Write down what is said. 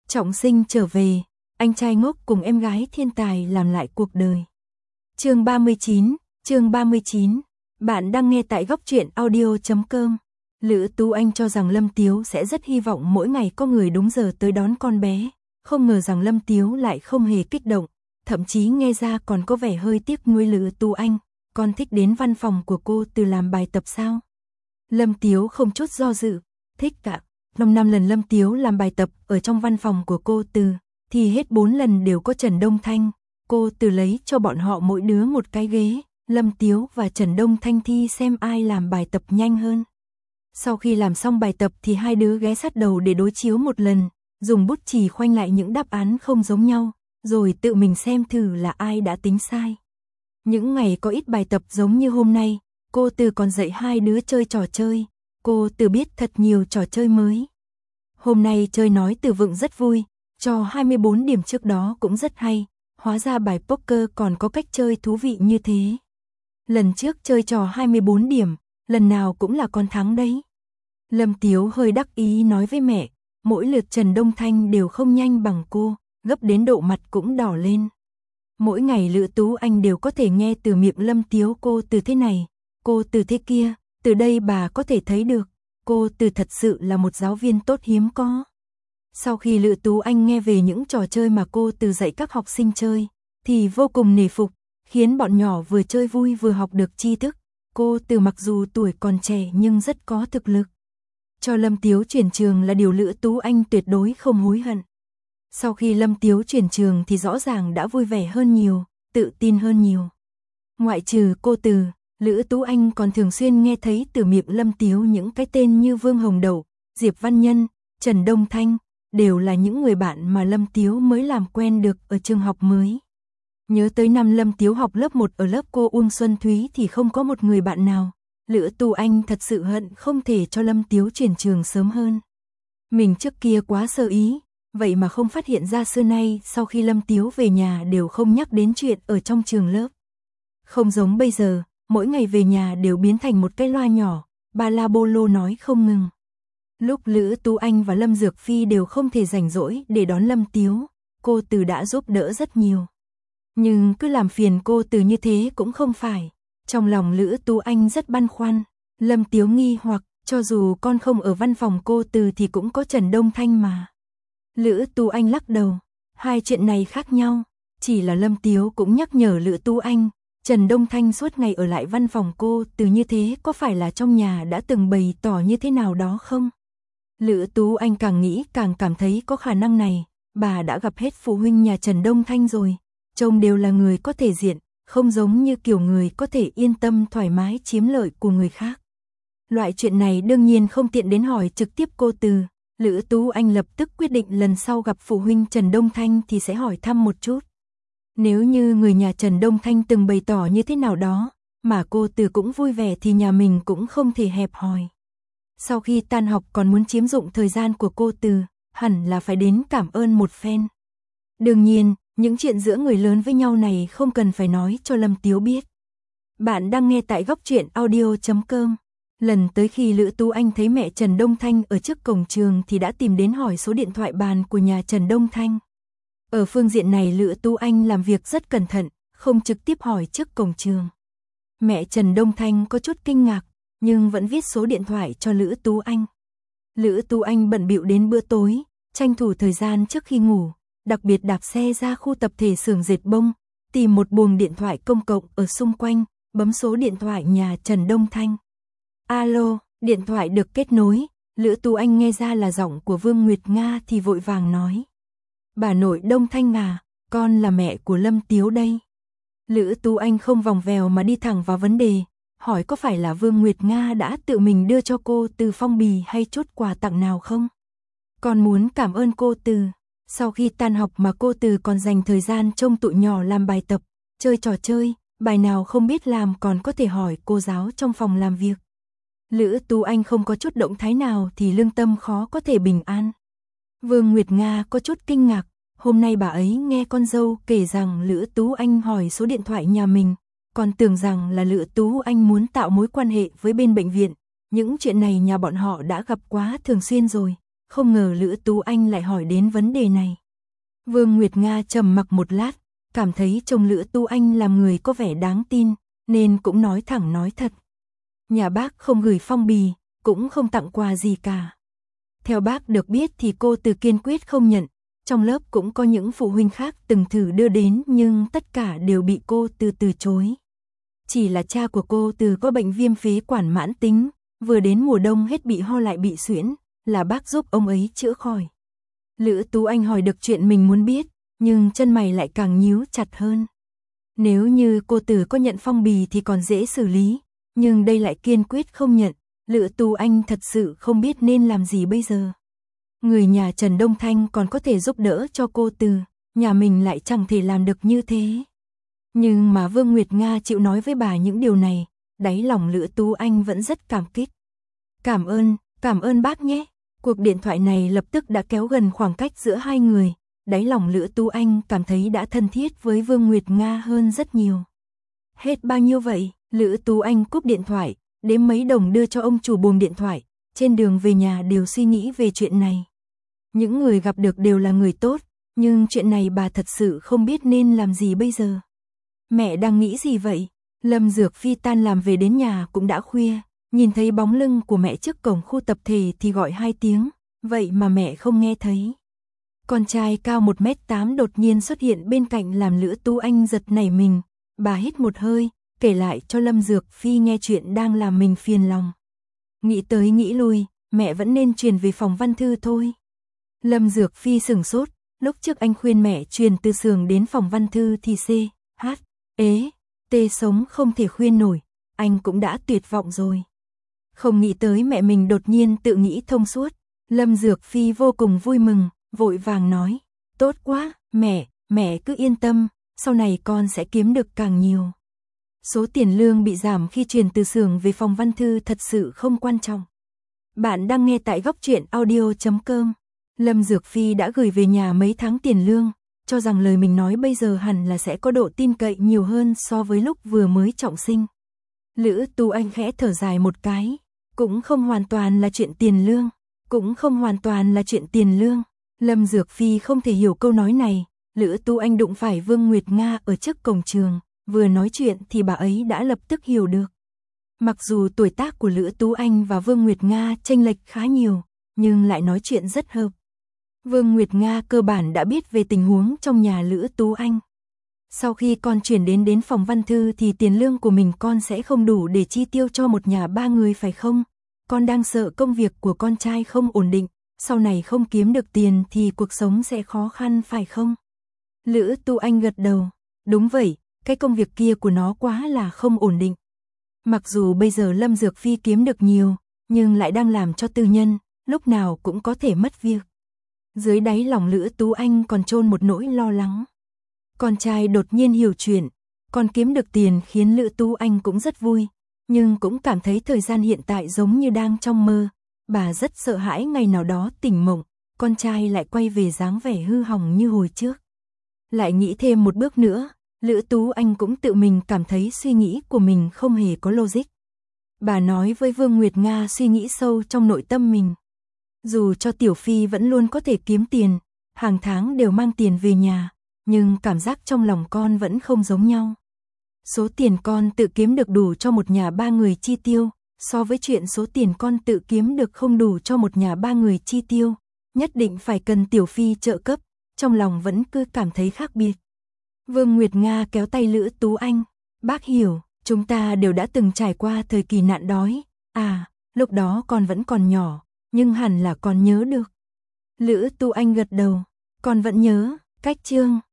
Trọng sinh trở về, anh trai ngốc cùng em gái thiên tài làm lại cuộc đời. Chương 39, bạn đang nghe tại góc truyện audio.com. Lữ Tú Anh cho rằng Lâm Tiếu sẽ rất hy vọng mỗi ngày có người đúng giờ tới đón con bé, không ngờ rằng Lâm Tiếu lại không hề kích động, thậm chí nghe ra còn có vẻ hơi tiếc nuối Lữ Tú Anh, con thích đến văn phòng của cô Từ làm bài tập sao? Lâm Tiếu không chút do dự, thích cả. 5 lần Lâm Tiếu làm bài tập ở trong văn phòng của cô Từ, thì hết 4 lần đều có Trần Đông Thanh, cô Từ lấy cho bọn họ mỗi đứa một cái ghế, Lâm Tiếu và Trần Đông Thanh thi xem ai làm bài tập nhanh hơn. Sau khi làm xong bài tập thì hai đứa ghé sát đầu để đối chiếu một lần, dùng bút chì khoanh lại những đáp án không giống nhau, rồi tự mình xem thử là ai đã tính sai. Những ngày có ít bài tập giống như hôm nay, cô Từ còn dạy hai đứa chơi trò chơi, cô Từ biết thật nhiều trò chơi mới. Hôm nay chơi nói từ vựng rất vui, trò 24 điểm trước đó cũng rất hay, hóa ra bài poker còn có cách chơi thú vị như thế. Lần trước chơi trò 24 điểm, lần nào cũng là con thắng đấy. Lâm Tiếu hơi đắc ý nói với mẹ, mỗi lượt Trần Đông Thanh đều không nhanh bằng cô, gấp đến độ mặt cũng đỏ lên. Mỗi ngày Lữ Tú Anh đều có thể nghe từ miệng Lâm Tiếu cô Từ thế này, cô Từ thế kia, từ đây bà có thể thấy được, cô Từ thật sự là một giáo viên tốt hiếm có. Sau khi Lữ Tú Anh nghe về những trò chơi mà cô Từ dạy các học sinh chơi, thì vô cùng nể phục, khiến bọn nhỏ vừa chơi vui vừa học được tri thức. Cô Từ mặc dù tuổi còn trẻ nhưng rất có thực lực. Cho Lâm Tiếu chuyển trường là điều Lữ Tú Anh tuyệt đối không hối hận. Sau khi Lâm Tiếu chuyển trường thì rõ ràng đã vui vẻ hơn nhiều, tự tin hơn nhiều. Ngoại trừ cô Từ, Lữ Tú Anh còn thường xuyên nghe thấy từ miệng Lâm Tiếu những cái tên như Vương Hồng Đậu, Diệp Văn Nhân, Trần Đông Thanh, đều là những người bạn mà Lâm Tiếu mới làm quen được ở trường học mới. Nhớ tới năm Lâm Tiếu học lớp 1 ở lớp cô Uông Xuân Thúy thì không có một người bạn nào. Lữ Tú Anh thật sự hận không thể cho Lâm Tiếu chuyển trường sớm hơn. Mình trước kia quá sơ ý, vậy mà không phát hiện ra xưa nay sau khi Lâm Tiếu về nhà đều không nhắc đến chuyện ở trong trường lớp. Không giống bây giờ, mỗi ngày về nhà đều biến thành một cái loa nhỏ, ba la bô lô nói không ngừng. Lúc Lữ Tú Anh và Lâm Dược Phi đều không thể rảnh rỗi để đón Lâm Tiếu, cô Từ đã giúp đỡ rất nhiều. Nhưng cứ làm phiền cô Từ như thế cũng không phải. Trong lòng Lữ Tú Anh rất băn khoăn, Lâm Tiếu nghi hoặc, cho dù con không ở văn phòng cô Từ thì cũng có Trần Đông Thanh mà. Lữ Tú Anh lắc đầu, hai chuyện này khác nhau, chỉ là Lâm Tiếu cũng nhắc nhở Lữ Tú Anh, Trần Đông Thanh suốt ngày ở lại văn phòng cô Từ như thế có phải là trong nhà đã từng bày tỏ như thế nào đó không? Lữ Tú Anh càng nghĩ càng cảm thấy có khả năng này, bà đã gặp hết phụ huynh nhà Trần Đông Thanh rồi, trông đều là người có thể diện, không giống như kiểu người có thể yên tâm thoải mái chiếm lợi của người khác. Loại chuyện này đương nhiên không tiện đến hỏi trực tiếp cô Từ, Lữ Tú Anh lập tức quyết định lần sau gặp phụ huynh Trần Đông Thanh thì sẽ hỏi thăm một chút. Nếu như người nhà Trần Đông Thanh từng bày tỏ như thế nào đó, mà cô Từ cũng vui vẻ thì nhà mình cũng không thể hẹp hòi. Sau khi tan học còn muốn chiếm dụng thời gian của cô Từ, hẳn là phải đến cảm ơn một phen. Đương nhiên, những chuyện giữa người lớn với nhau này không cần phải nói cho Lâm Tiếu biết. Bạn đang nghe tại góc truyện audio.com. Lần tới khi Lữ Tú Anh thấy mẹ Trần Đông Thanh ở trước cổng trường thì đã tìm đến hỏi số điện thoại bàn của nhà Trần Đông Thanh. Ở phương diện này Lữ Tú Anh làm việc rất cẩn thận, không trực tiếp hỏi trước cổng trường. Mẹ Trần Đông Thanh có chút kinh ngạc, nhưng vẫn viết số điện thoại cho Lữ Tú Anh. Lữ Tú Anh bận bịu đến bữa tối, tranh thủ thời gian trước khi ngủ, đặc biệt đạp xe ra khu tập thể xưởng dệt bông, tìm một buồng điện thoại công cộng ở xung quanh, bấm số điện thoại nhà Trần Đông Thanh. Alo, điện thoại được kết nối, Lữ Tú Anh nghe ra là giọng của Vương Nguyệt Nga thì vội vàng nói. Bà nội Đông Thanh à, con là mẹ của Lâm Tiếu đây. Lữ Tú Anh không vòng vèo mà đi thẳng vào vấn đề, hỏi có phải là Vương Nguyệt Nga đã tự mình đưa cho cô Từ phong bì hay chút quà tặng nào không? Con muốn cảm ơn cô Từ. Sau khi tan học mà cô Từ còn dành thời gian trông tụi nhỏ làm bài tập, chơi trò chơi, bài nào không biết làm còn có thể hỏi cô giáo trong phòng làm việc. Lữ Tú Anh không có chút động thái nào thì lương tâm khó có thể bình an. Vương Nguyệt Nga có chút kinh ngạc, hôm nay bà ấy nghe con dâu kể rằng Lữ Tú Anh hỏi số điện thoại nhà mình, còn tưởng rằng là Lữ Tú Anh muốn tạo mối quan hệ với bên bệnh viện. Những chuyện này nhà bọn họ đã gặp quá thường xuyên rồi, không ngờ Lữ Tú Anh lại hỏi đến vấn đề này. Vương Nguyệt Nga trầm mặc một lát, cảm thấy trông Lữ Tú Anh làm người có vẻ đáng tin, nên cũng nói thẳng nói thật. Nhà bác không gửi phong bì, cũng không tặng quà gì cả. Theo bác được biết thì cô Từ kiên quyết không nhận, trong lớp cũng có những phụ huynh khác từng thử đưa đến nhưng tất cả đều bị cô Từ từ chối. Chỉ là cha của cô Từ có bệnh viêm phế quản mãn tính, vừa đến mùa đông hết bị ho lại bị suyễn, là bác giúp ông ấy chữa khỏi. Lữ Tú Anh hỏi được chuyện mình muốn biết, nhưng chân mày lại càng nhíu chặt hơn. Nếu như cô Từ có nhận phong bì thì còn dễ xử lý, nhưng đây lại kiên quyết không nhận, Lữ Tú Anh thật sự không biết nên làm gì bây giờ. Người nhà Trần Đông Thanh còn có thể giúp đỡ cho cô Từ, nhà mình lại chẳng thể làm được như thế. Nhưng mà Vương Nguyệt Nga chịu nói với bà những điều này, đáy lòng Lữ Tú Anh vẫn rất cảm kích. Cảm ơn bác nhé. Cuộc điện thoại này lập tức đã kéo gần khoảng cách giữa hai người, đáy lòng Lữ Tú Anh cảm thấy đã thân thiết với Vương Nguyệt Nga hơn rất nhiều. Hết bao nhiêu vậy? Lữ Tú Anh cúp điện thoại, đếm mấy đồng đưa cho ông chủ buồng điện thoại, trên đường về nhà đều suy nghĩ về chuyện này. Những người gặp được đều là người tốt, nhưng chuyện này bà thật sự không biết nên làm gì bây giờ. Mẹ đang nghĩ gì vậy? Lâm Dược Phi tan làm về đến nhà cũng đã khuya, nhìn thấy bóng lưng của mẹ trước cổng khu tập thể thì gọi 2 tiếng, vậy mà mẹ không nghe thấy. Con trai cao 1m8 đột nhiên xuất hiện bên cạnh làm Lữ Tú Anh giật nảy mình, bà hít một hơi, kể lại cho Lâm Dược Phi nghe chuyện đang làm mình phiền lòng. Nghĩ tới nghĩ lui, mẹ vẫn nên truyền về phòng văn thư thôi. Lâm Dược Phi sửng sốt, lúc trước anh khuyên mẹ truyền từ xưởng đến phòng văn thư thì T sống không thể khuyên nổi, anh cũng đã tuyệt vọng rồi. Không nghĩ tới mẹ mình đột nhiên tự nghĩ thông suốt, Lâm Dược Phi vô cùng vui mừng, vội vàng nói, tốt quá, mẹ cứ yên tâm, sau này con sẽ kiếm được càng nhiều. Số tiền lương bị giảm khi truyền từ xưởng về phòng văn thư thật sự không quan trọng. Bạn đang nghe tại goctruyện.audio.com. Lâm Dược Phi đã gửi về nhà mấy tháng tiền lương, cho rằng lời mình nói bây giờ hẳn là sẽ có độ tin cậy nhiều hơn so với lúc vừa mới trọng sinh. Lữ Tú Anh khẽ thở dài một cái, cũng không hoàn toàn là chuyện tiền lương. Lâm Dược Phi không thể hiểu câu nói này, Lữ Tú Anh đụng phải Vương Nguyệt Nga ở trước cổng trường, vừa nói chuyện thì bà ấy đã lập tức hiểu được. Mặc dù tuổi tác của Lữ Tú Anh và Vương Nguyệt Nga chênh lệch khá nhiều, nhưng lại nói chuyện rất hợp. Vương Nguyệt Nga cơ bản đã biết về tình huống trong nhà Lữ Tú Anh. Sau khi con chuyển đến phòng văn thư thì tiền lương của mình con sẽ không đủ để chi tiêu cho một nhà 3 người phải không? Con đang sợ công việc của con trai không ổn định, sau này không kiếm được tiền thì cuộc sống sẽ khó khăn phải không? Lữ Tú Anh gật đầu, đúng vậy, cái công việc kia của nó quá là không ổn định. Mặc dù bây giờ Lâm Dược Phi kiếm được nhiều, nhưng lại đang làm cho tư nhân, lúc nào cũng có thể mất việc. Dưới đáy lòng Lữ Tú Anh còn chôn một nỗi lo lắng. Con trai đột nhiên hiểu chuyện, còn kiếm được tiền khiến Lữ Tú Anh cũng rất vui, nhưng cũng cảm thấy thời gian hiện tại giống như đang trong mơ. Bà rất sợ hãi ngày nào đó tỉnh mộng, con trai lại quay về dáng vẻ hư hỏng như hồi trước. Lại nghĩ thêm một bước nữa, Lữ Tú Anh cũng tự mình cảm thấy suy nghĩ của mình không hề có logic. Bà nói với Vương Nguyệt Nga suy nghĩ sâu trong nội tâm mình. Dù cho Tiểu Phi vẫn luôn có thể kiếm tiền, hàng tháng đều mang tiền về nhà, nhưng cảm giác trong lòng con vẫn không giống nhau. Số tiền con tự kiếm được đủ cho một nhà 3 người chi tiêu, so với chuyện số tiền con tự kiếm được không đủ cho một nhà 3 người chi tiêu, nhất định phải cần Tiểu Phi trợ cấp, trong lòng vẫn cứ cảm thấy khác biệt. Vương Nguyệt Nga kéo tay Lữ Tú Anh, bác hiểu, chúng ta đều đã từng trải qua thời kỳ nạn đói, lúc đó con vẫn còn nhỏ, nhưng hẳn là con nhớ được. Lữ Tú Anh gật đầu, con vẫn nhớ, cách chương